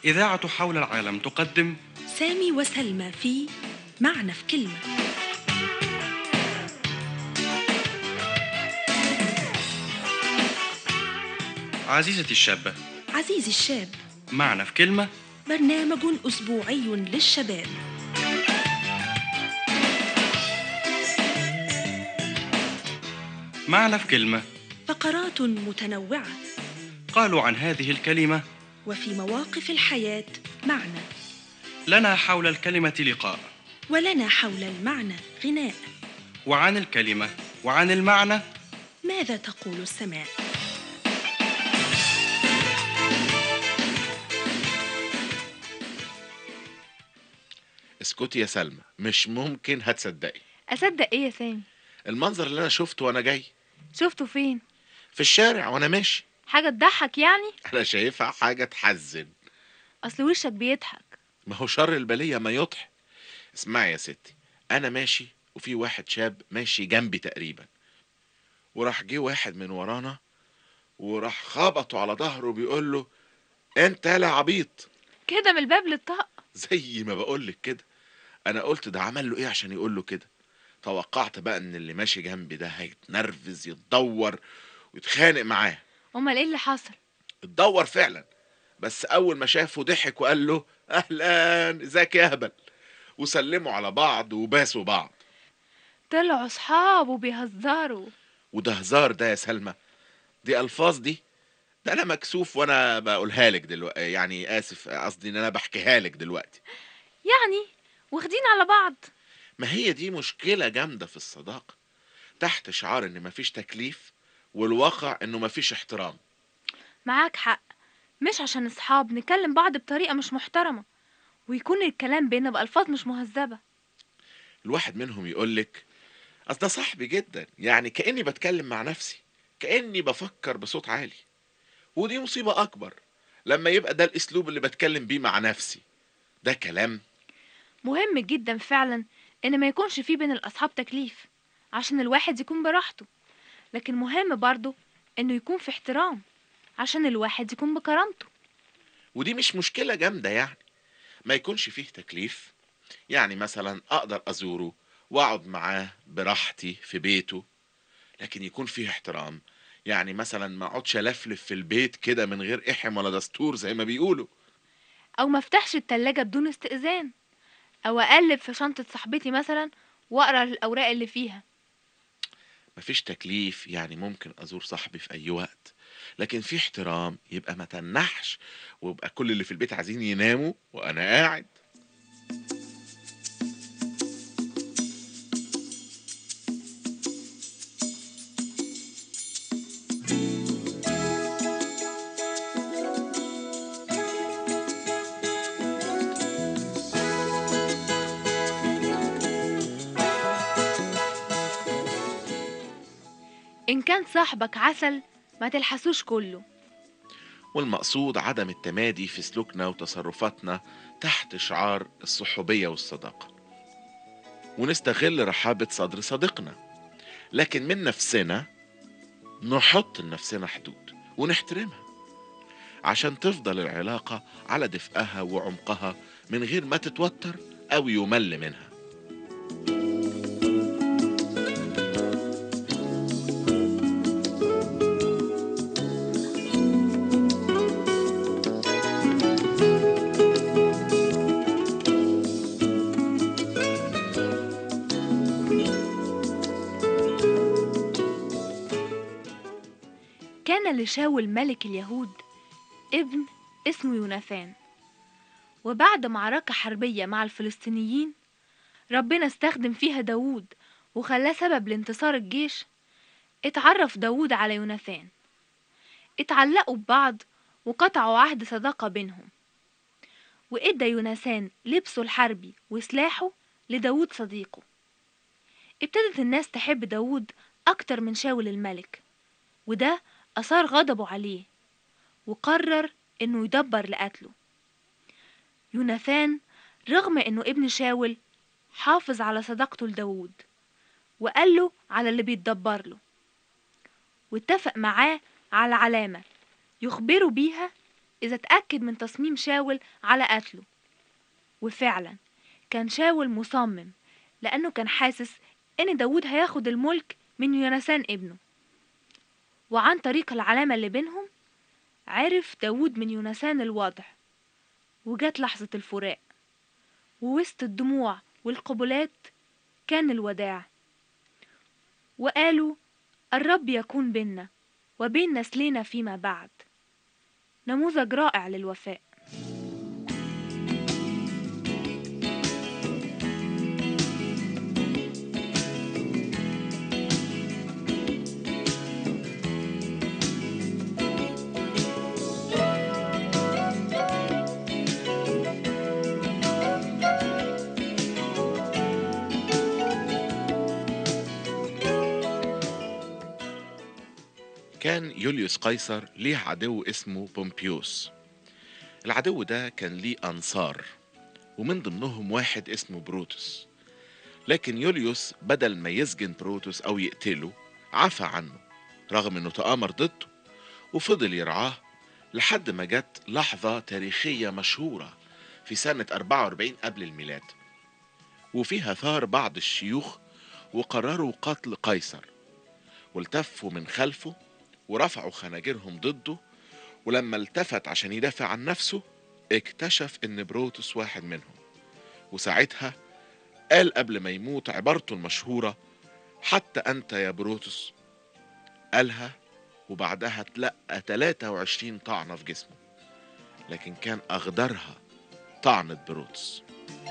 إذاعة حول العالم تقدم سامي وسلمى في معنى في كلمة. عزيزتي الشابة، عزيزي الشاب، معنى في كلمة. برنامج أسبوعي للشباب. معنى في كلمة. فقرات متنوعة قالوا عن هذه الكلمة: وفي مواقف الحياة معنى، لنا حول الكلمة لقاء، ولنا حول المعنى غناء. وعن الكلمة وعن المعنى ماذا تقول السماء؟ اسكتي يا سلمى، مش ممكن هتصدقي. اصدق ايه يا سامي؟ المنظر اللي انا شفته وانا جاي شفته فين؟ في الشارع وانا ماشي. حاجه تضحك يعني؟ انا شايفها حاجة تحزن. اصل وشك بيضحك. ما هو شر البلية ما يضحك. اسمعي يا ستي، انا ماشي وفي واحد شاب ماشي جنبي تقريبا، وراح جه واحد من ورانا وراح خبطه على ظهره بيقول له: انت يالا عبيط. كده من الباب للطاق. زي ما بقولك كده. انا قلت ده عمل له ايه عشان يقول له كده. توقعت بقى ان اللي ماشي جنبي ده هيتنرفز يتدور ويتخانق معاه. امال ايه اللي حصل؟ اتدور فعلا، بس اول ما شافه ضحك وقال له: اهلا، ازيك يا هبل. وسلموا على بعض وباسوا بعض. طلعوا صحاب وبيهزروا. وده هزار ده يا سلمى؟ دي الفاظ دي؟ ده انا مكسوف وانا بقولها لك دلوقتي، يعني اسف، قصدي ان انا بحكيها لك دلوقتي. يعني واخدين على بعض. ما هي دي مشكلة جامدة في الصداقة، تحت شعار ان مفيش تكليف، والواقع انه مفيش احترام. معاك حق، مش عشان اصحاب نكلم بعض بطريقه مش محترمه ويكون الكلام بينا بألفاظ مش مهذبه. الواحد منهم يقولك: اصل ده صاحبي جدا، يعني كأني بتكلم مع نفسي، كأني بفكر بصوت عالي. ودي مصيبة اكبر لما يبقى ده الاسلوب اللي بتكلم بيه مع نفسي. ده كلام. مهم جدا فعلا ان ما يكونش فيه بين الاصحاب تكليف عشان الواحد يكون براحته، لكن مهم برضو انه يكون في احترام عشان الواحد يكون بكرامته. ودي مش مشكلة جامدة يعني، ما يكونش فيه تكليف. يعني مثلا اقدر ازوره واقعد معاه براحتي في بيته، لكن يكون فيه احترام. يعني مثلا ما اقعدش الفلف في البيت كده من غير احم ولا دستور زي ما بيقولوا. او ما افتحش التلاجة بدون استئذان، او اقلب في شنطة صاحبتي مثلا واقرا الاوراق اللي فيها. مفيش تكليف يعني ممكن ازور صاحبي في اي وقت، لكن في احترام يبقى ما تنحش ويبقى كل اللي في البيت عايزين يناموا وانا قاعد. ان كان صاحبك عسل ما تلحسوش كله. والمقصود عدم التمادي في سلوكنا وتصرفاتنا تحت شعار الصحوبية والصداقة، ونستغل رحابة صدر صديقنا، لكن من نفسنا نحط لنفسنا حدود ونحترمها عشان تفضل العلاقة على دفئها وعمقها من غير ما تتوتر أو يمل منها. كان لشاول ملك اليهود ابن اسمه يوناثان، وبعد معركة حربية مع الفلسطينيين ربنا استخدم فيها داوود وخلاه سبب لانتصار الجيش. اتعرف داوود على يوناثان، اتعلقوا ببعض وقطعوا عهد صداقة بينهم، وإدى يوناثان لبسه الحربي وسلاحه لداوود صديقه. ابتدت الناس تحب داوود أكتر من شاول الملك، وده أثار غضبه عليه وقرر إنه يدبر لقتله. يوناثان رغم إنه ابن شاول حافظ على صداقته لداوود وقال له على اللي بيتدبر له، واتفق معاه على علامة يخبره بيها إذا اتأكد من تصميم شاول على قتله. وفعلا كان شاول مصمم، لأنه كان حاسس إن داود هياخد الملك من يونسان ابنه. وعن طريق العلامة اللي بينهم عرف داود من يونسان الوضع. وجت لحظة الفراق، ووسط الدموع والقبلات كان الوداع. وقالوا: الرب يكون بيننا وبين نسلنا فيما بعد. نموذج رائع للوفاء. كان يوليوس قيصر ليه عدو اسمه بومبيوس. العدو ده كان ليه أنصار، ومن ضمنهم واحد اسمه بروتوس. لكن يوليوس بدل ما يسجن بروتوس أو يقتله عفى عنه، رغم أنه تآمر ضده، وفضل يرعاه لحد ما جت لحظة تاريخية مشهورة في سنة 44 قبل الميلاد، وفيها ثار بعض الشيوخ وقرروا قتل قيصر، والتفوا من خلفه ورفعوا خناجرهم ضده. ولما التفت عشان يدافع عن نفسه اكتشف ان بروتوس واحد منهم، وساعتها قال قبل ما يموت عبارته المشهورة: حتى انت يا بروتوس. قالها وبعدها تلقى 23 طعنة في جسمه، لكن كان اغدرها طعنة بروتوس.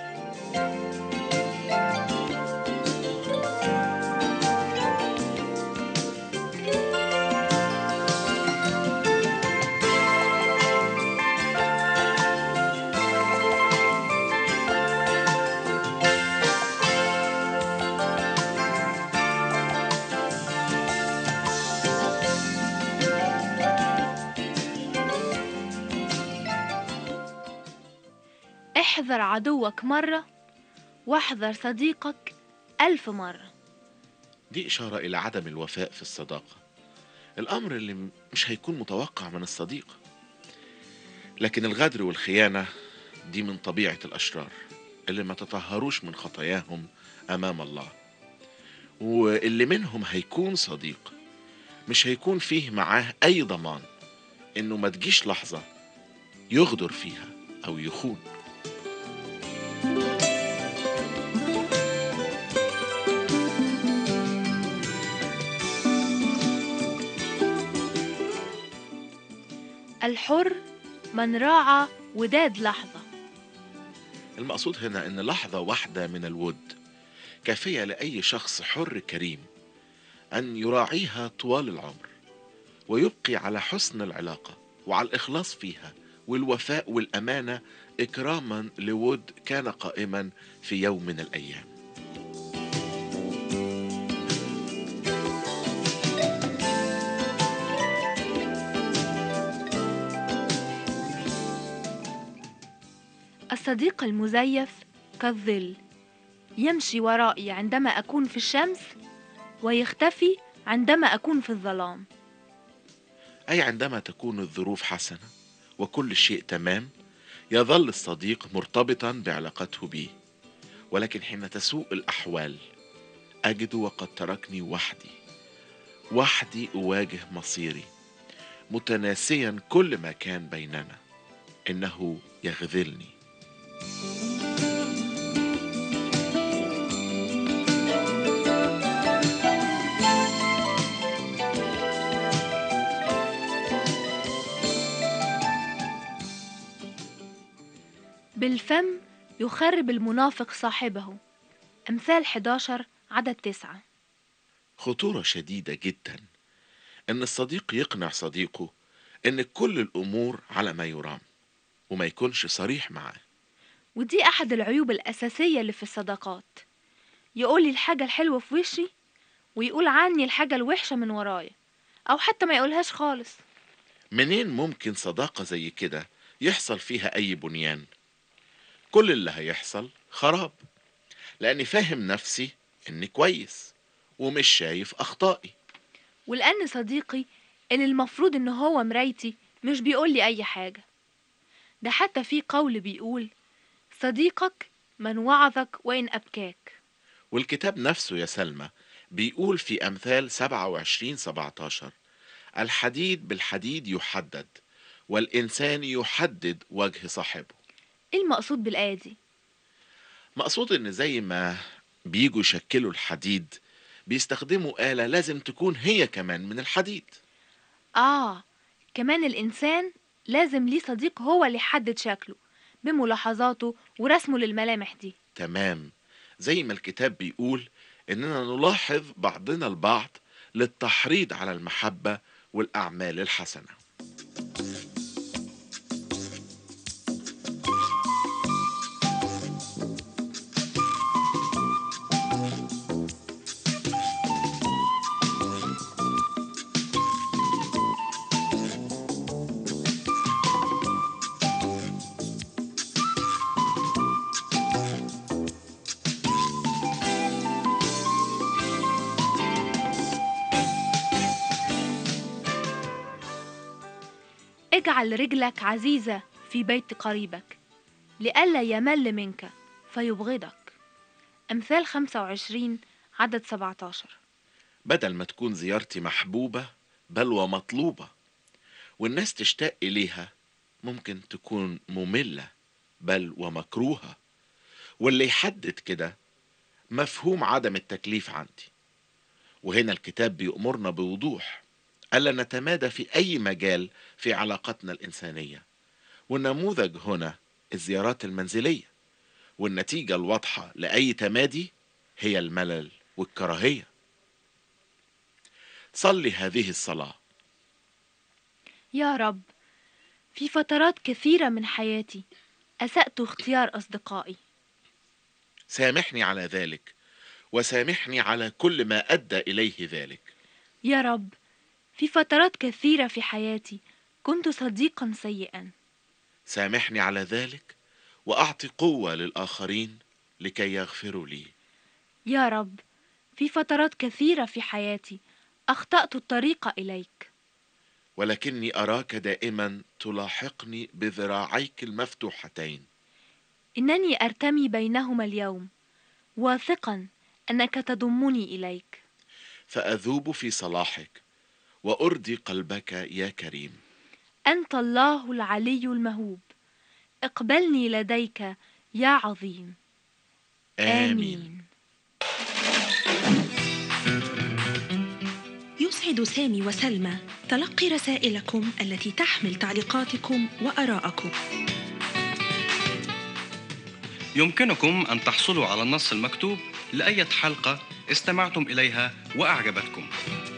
احذر عدوك مرة واحذر صديقك 1000 مرة. دي إشارة إلى عدم الوفاء في الصداقة، الأمر اللي مش هيكون متوقع من الصديق. لكن الغدر والخيانة دي من طبيعة الأشرار اللي ما تطهروش من خطاياهم أمام الله. واللي منهم هيكون صديق مش هيكون فيه معاه أي ضمان إنه ما تجيش لحظة يغدر فيها أو يخون. الحر من راعى وداد لحظة. المقصود هنا إن لحظة واحدة من الود كافية لأي شخص حر كريم أن يراعيها طوال العمر، ويبقي على حسن العلاقة وعلى الإخلاص فيها والوفاء والأمانة، إكراما لود كان قائما في يوم من الأيام. الصديق المزيف كالظل، يمشي ورائي عندما أكون في الشمس ويختفي عندما أكون في الظلام. أي عندما تكون الظروف حسنة وكل شيء تمام يظل الصديق مرتبطا بعلاقته به، ولكن حين تسوء الأحوال أجد وقد تركني وحدي أواجه مصيري، متناسيا كل ما كان بيننا، إنه يخذلني. بالفم يخرب المنافق صاحبه. أمثال 11 عدد 9. خطورة شديدة جدا إن الصديق يقنع صديقه إن كل الأمور على ما يرام وما يكونش صريح معاه. ودي أحد العيوب الأساسية اللي في الصداقات. يقولي الحاجة الحلوة في وشي ويقول عني الحاجة الوحشة من ورايا، أو حتى ما يقولهاش خالص. منين ممكن صداقة زي كده يحصل فيها أي بنيان؟ كل اللي هيحصل خراب، لأني فاهم نفسي إني كويس ومش شايف أخطائي. ولأن صديقي اللي المفروض إن هو مرايتي مش بيقولي أي حاجة. ده حتى في قول بيقول: صديقك من وعظك وإن أبكاك. والكتاب نفسه يا سلمى بيقول في أمثال 27:17: الحديد بالحديد يحدد، والإنسان يحدد وجه صاحبه. إيه المقصود بالآية دي؟ مقصود إن زي ما بيجوا يشكلوا الحديد بيستخدموا آلة لازم تكون هي كمان من الحديد. كمان الإنسان لازم ليه صديق هو اللي يحدد شكله بملاحظاته ورسمه للملامح دي. تمام، زي ما الكتاب بيقول إننا نلاحظ بعضنا البعض للتحريض على المحبة والأعمال الحسنة. اجعل رجلك عزيزة في بيت قريبك لئلا يمل منك فيبغضك. أمثال 25 عدد 17. بدل ما تكون زيارتي محبوبة بل ومطلوبة والناس تشتاق إليها، ممكن تكون مملة بل ومكروهة. واللي يحدد كده مفهوم عدم التكليف عندي. وهنا الكتاب بيأمرنا بوضوح ألا نتمادى في أي مجال في علاقتنا الإنسانية. والنموذج هنا الزيارات المنزلية، والنتيجة الواضحة لأي تمادي هي الملل والكراهية. صلي هذه الصلاة: يا رب، في فترات كثيرة من حياتي أسأت اختيار أصدقائي. سامحني على ذلك، وسامحني على كل ما أدى إليه ذلك. يا رب، في فترات كثيرة في حياتي كنت صديقا سيئا. سامحني على ذلك، وأعطي قوة للآخرين لكي يغفروا لي. يا رب، في فترات كثيرة في حياتي أخطأت الطريق إليك، ولكني أراك دائما تلاحقني بذراعيك المفتوحتين. إنني أرتمي بينهما اليوم واثقا أنك تضمني إليك. فأذوب في صلاحك وأرضي قلبك يا كريم. أنت الله العلي المهوب، اقبلني لديك يا عظيم. آمين. يسعد سامي وسلمى تلقي رسائلكم التي تحمل تعليقاتكم وآراءكم. يمكنكم أن تحصلوا على النص المكتوب لأي حلقة استمعتم إليها وأعجبتكم.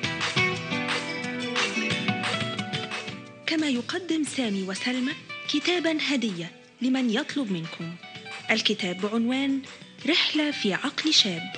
كما يقدم سامي وسلمى كتاباً هدية لمن يطلب منكم. الكتاب بعنوان رحلة في عقل شاب.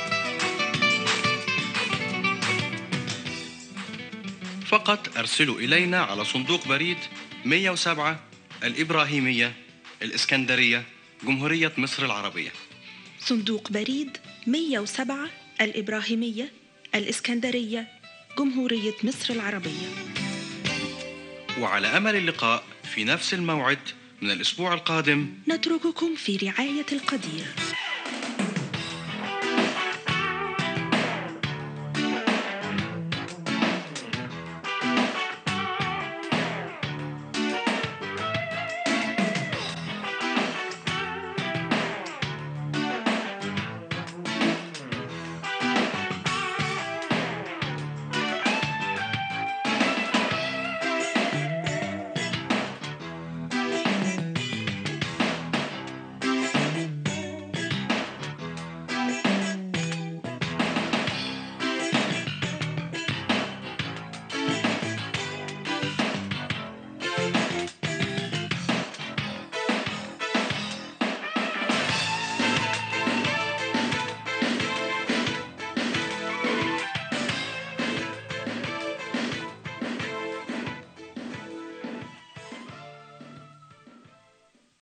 فقط أرسلوا إلينا على صندوق بريد 107 الإبراهيمية، الإسكندرية، جمهورية مصر العربية. صندوق بريد 107 الإبراهيمية، الإسكندرية، جمهورية مصر العربية. وعلى أمل اللقاء في نفس الموعد من الأسبوع القادم. نترككم في رعاية القدير.